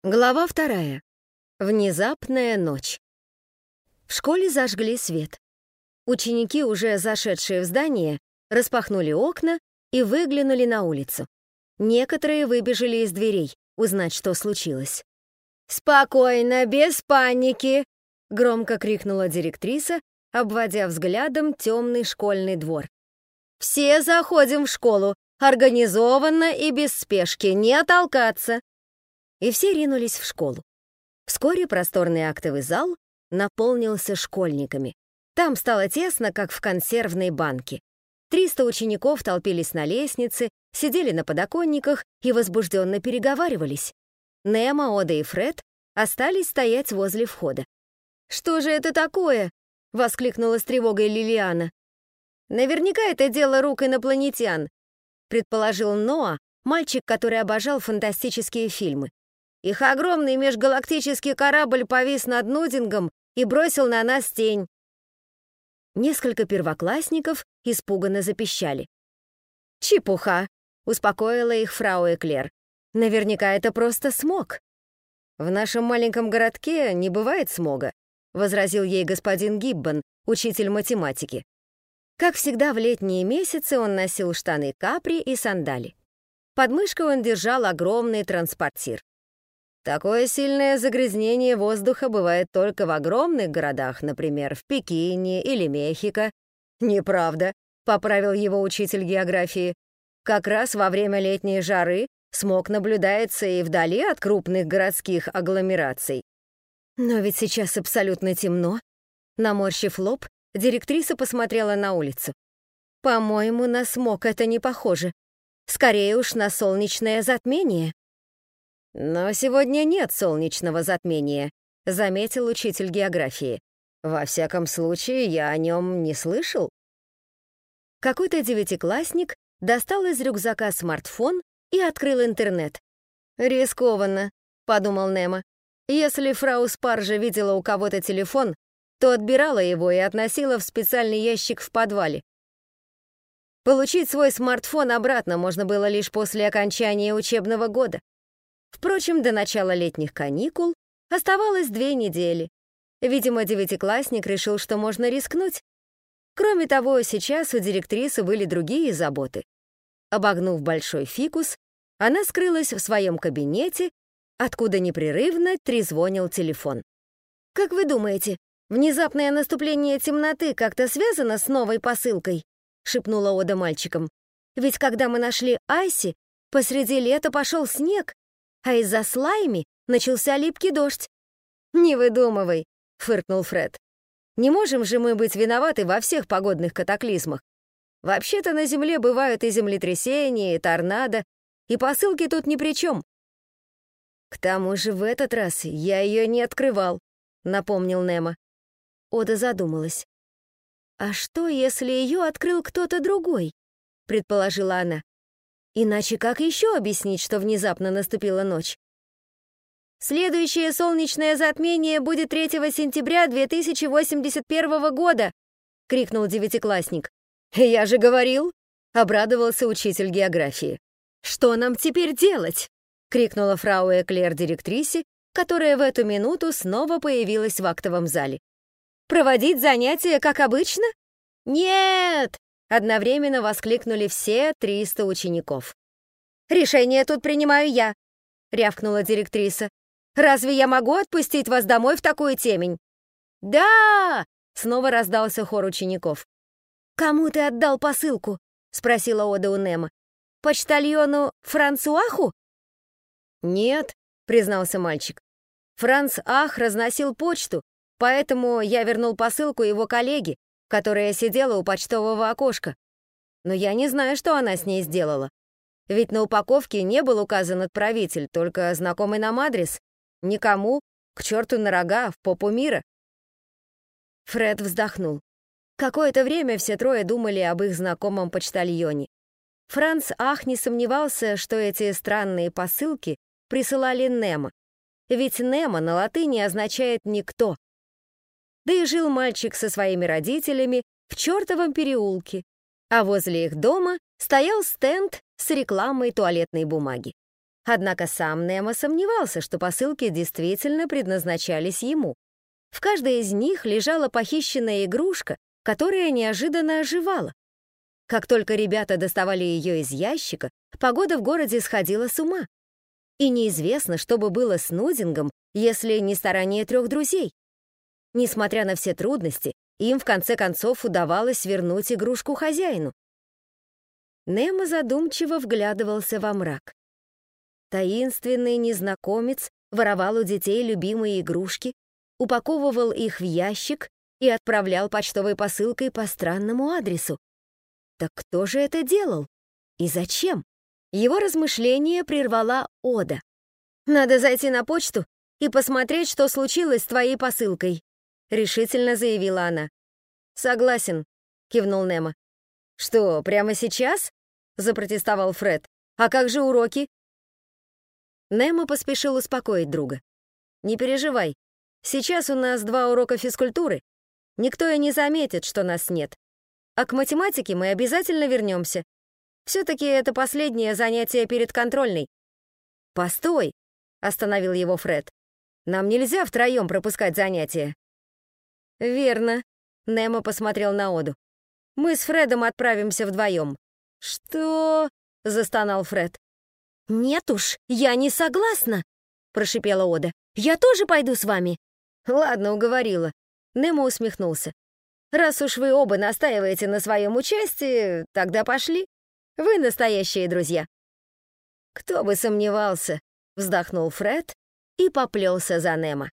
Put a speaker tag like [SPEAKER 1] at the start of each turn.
[SPEAKER 1] Глава 2. Внезапная ночь. В школе зажгли свет. Ученики, уже зашедшие в здание, распахнули окна и выглянули на улицу. Некоторые выбежали из дверей, узнать, что случилось. «Спокойно, без паники!» — громко крикнула директриса, обводя взглядом темный школьный двор. «Все заходим в школу, организованно и без спешки, не толкаться!» И все ринулись в школу. Вскоре просторный актовый зал наполнился школьниками. Там стало тесно, как в консервной банке. 300 учеников толпились на лестнице, сидели на подоконниках и возбужденно переговаривались. Немо, Ода и Фред остались стоять возле входа. «Что же это такое?» — воскликнула с тревогой Лилиана. «Наверняка это дело рук инопланетян», — предположил Ноа, мальчик, который обожал фантастические фильмы. Их огромный межгалактический корабль повис над Нудингом и бросил на нас тень. Несколько первоклассников испуганно запищали. «Чепуха!» — успокоила их фрау Эклер. «Наверняка это просто смог». «В нашем маленьком городке не бывает смога», — возразил ей господин Гиббон, учитель математики. Как всегда в летние месяцы он носил штаны капри и сандали. Под мышкой он держал огромный транспортир. Такое сильное загрязнение воздуха бывает только в огромных городах, например, в Пекине или Мехико. Неправда, поправил его учитель географии. Как раз во время летней жары смог наблюдается и вдали от крупных городских агломераций. Но ведь сейчас абсолютно темно. Наморщив лоб, директриса посмотрела на улицу. По-моему, на смог это не похоже. Скорее уж на солнечное затмение. «Но сегодня нет солнечного затмения», — заметил учитель географии. «Во всяком случае, я о нем не слышал». Какой-то девятиклассник достал из рюкзака смартфон и открыл интернет. «Рискованно», — подумал Немо. «Если фрау Спаржа видела у кого-то телефон, то отбирала его и относила в специальный ящик в подвале. Получить свой смартфон обратно можно было лишь после окончания учебного года. Впрочем, до начала летних каникул оставалось 2 недели. Видимо, девятиклассник решил, что можно рискнуть. Кроме того, сейчас у директрисы были другие заботы. Обогнув большой фикус, она скрылась в своем кабинете, откуда непрерывно трезвонил телефон. «Как вы думаете, внезапное наступление темноты как-то связано с новой посылкой?» — шепнула Ода мальчикам. «Ведь когда мы нашли Айси, посреди лета пошел снег, а из-за слайми начался липкий дождь». «Не выдумывай», — фыркнул Фред. «Не можем же мы быть виноваты во всех погодных катаклизмах. Вообще-то на Земле бывают и землетрясения, и торнадо, и посылки тут ни при чем». «К тому же в этот раз я ее не открывал», — напомнил Немо. Ода задумалась. «А что, если ее открыл кто-то другой?» — предположила она. «Иначе как еще объяснить, что внезапно наступила ночь?» «Следующее солнечное затмение будет 3 сентября 2081 года!» — крикнул девятиклассник. «Я же говорил!» — обрадовался учитель географии. «Что нам теперь делать?» — крикнула фрау Эклер директрисе, которая в эту минуту снова появилась в актовом зале. «Проводить занятия, как обычно?» «Нет!» — одновременно воскликнули все 300 учеников. «Решение тут принимаю я!» — рявкнула директриса. «Разве я могу отпустить вас домой в такую темень?» «Да!» — снова раздался хор учеников. «Кому ты отдал посылку?» — спросила Ода у Немо. «Почтальону Франсуаху?» «Нет», — признался мальчик. «Франц Ах разносил почту, поэтому я вернул посылку его коллеге, которая сидела у почтового окошка. Но я не знаю, что она с ней сделала. Ведь на упаковке не был указан отправитель, только знакомый нам адрес. Никому, к черту на рога, в попу мира». Фред вздохнул. Какое-то время все трое думали об их знакомом почтальоне. Франц Ах не сомневался, что эти странные посылки присылали Немо. Ведь Немо на латыни означает «никто». Да и жил мальчик со своими родителями в чертовом переулке, а возле их дома стоял стенд с рекламой туалетной бумаги. Однако сам Немо сомневался, что посылки действительно предназначались ему. В каждой из них лежала похищенная игрушка, которая неожиданно оживала. Как только ребята доставали ее из ящика, погода в городе сходила с ума. И неизвестно, что бы было с Нудингом, если не старание 3 друзей. Несмотря на все трудности, им в конце концов удавалось вернуть игрушку хозяину. Немо задумчиво вглядывался во мрак. Таинственный незнакомец воровал у детей любимые игрушки, упаковывал их в ящик и отправлял почтовой посылкой по странному адресу. Так кто же это делал? И зачем? Его размышления прервала Ода. «Надо зайти на почту и посмотреть, что случилось с твоей посылкой», — решительно заявила она. «Согласен», — кивнул Немо. «Что, прямо сейчас?» — запротестовал Фред. «А как же уроки?» Немо поспешил успокоить друга. «Не переживай, сейчас у нас 2 урока физкультуры. Никто и не заметит, что нас нет. А к математике мы обязательно вернемся. Все-таки это последнее занятие перед контрольной». «Постой!» — остановил его Фред. «Нам нельзя втроем пропускать занятия». «Верно», — Немо посмотрел на Оду. «Мы с Фредом отправимся вдвоем». «Что?» — застонал Фред. «Нет уж, я не согласна», — прошипела Ода. «Я тоже пойду с вами». «Ладно, уговорила». Немо усмехнулся. «Раз уж вы оба настаиваете на своем участии, тогда пошли. Вы настоящие друзья». «Кто бы сомневался», — вздохнул Фред и поплелся за Немо.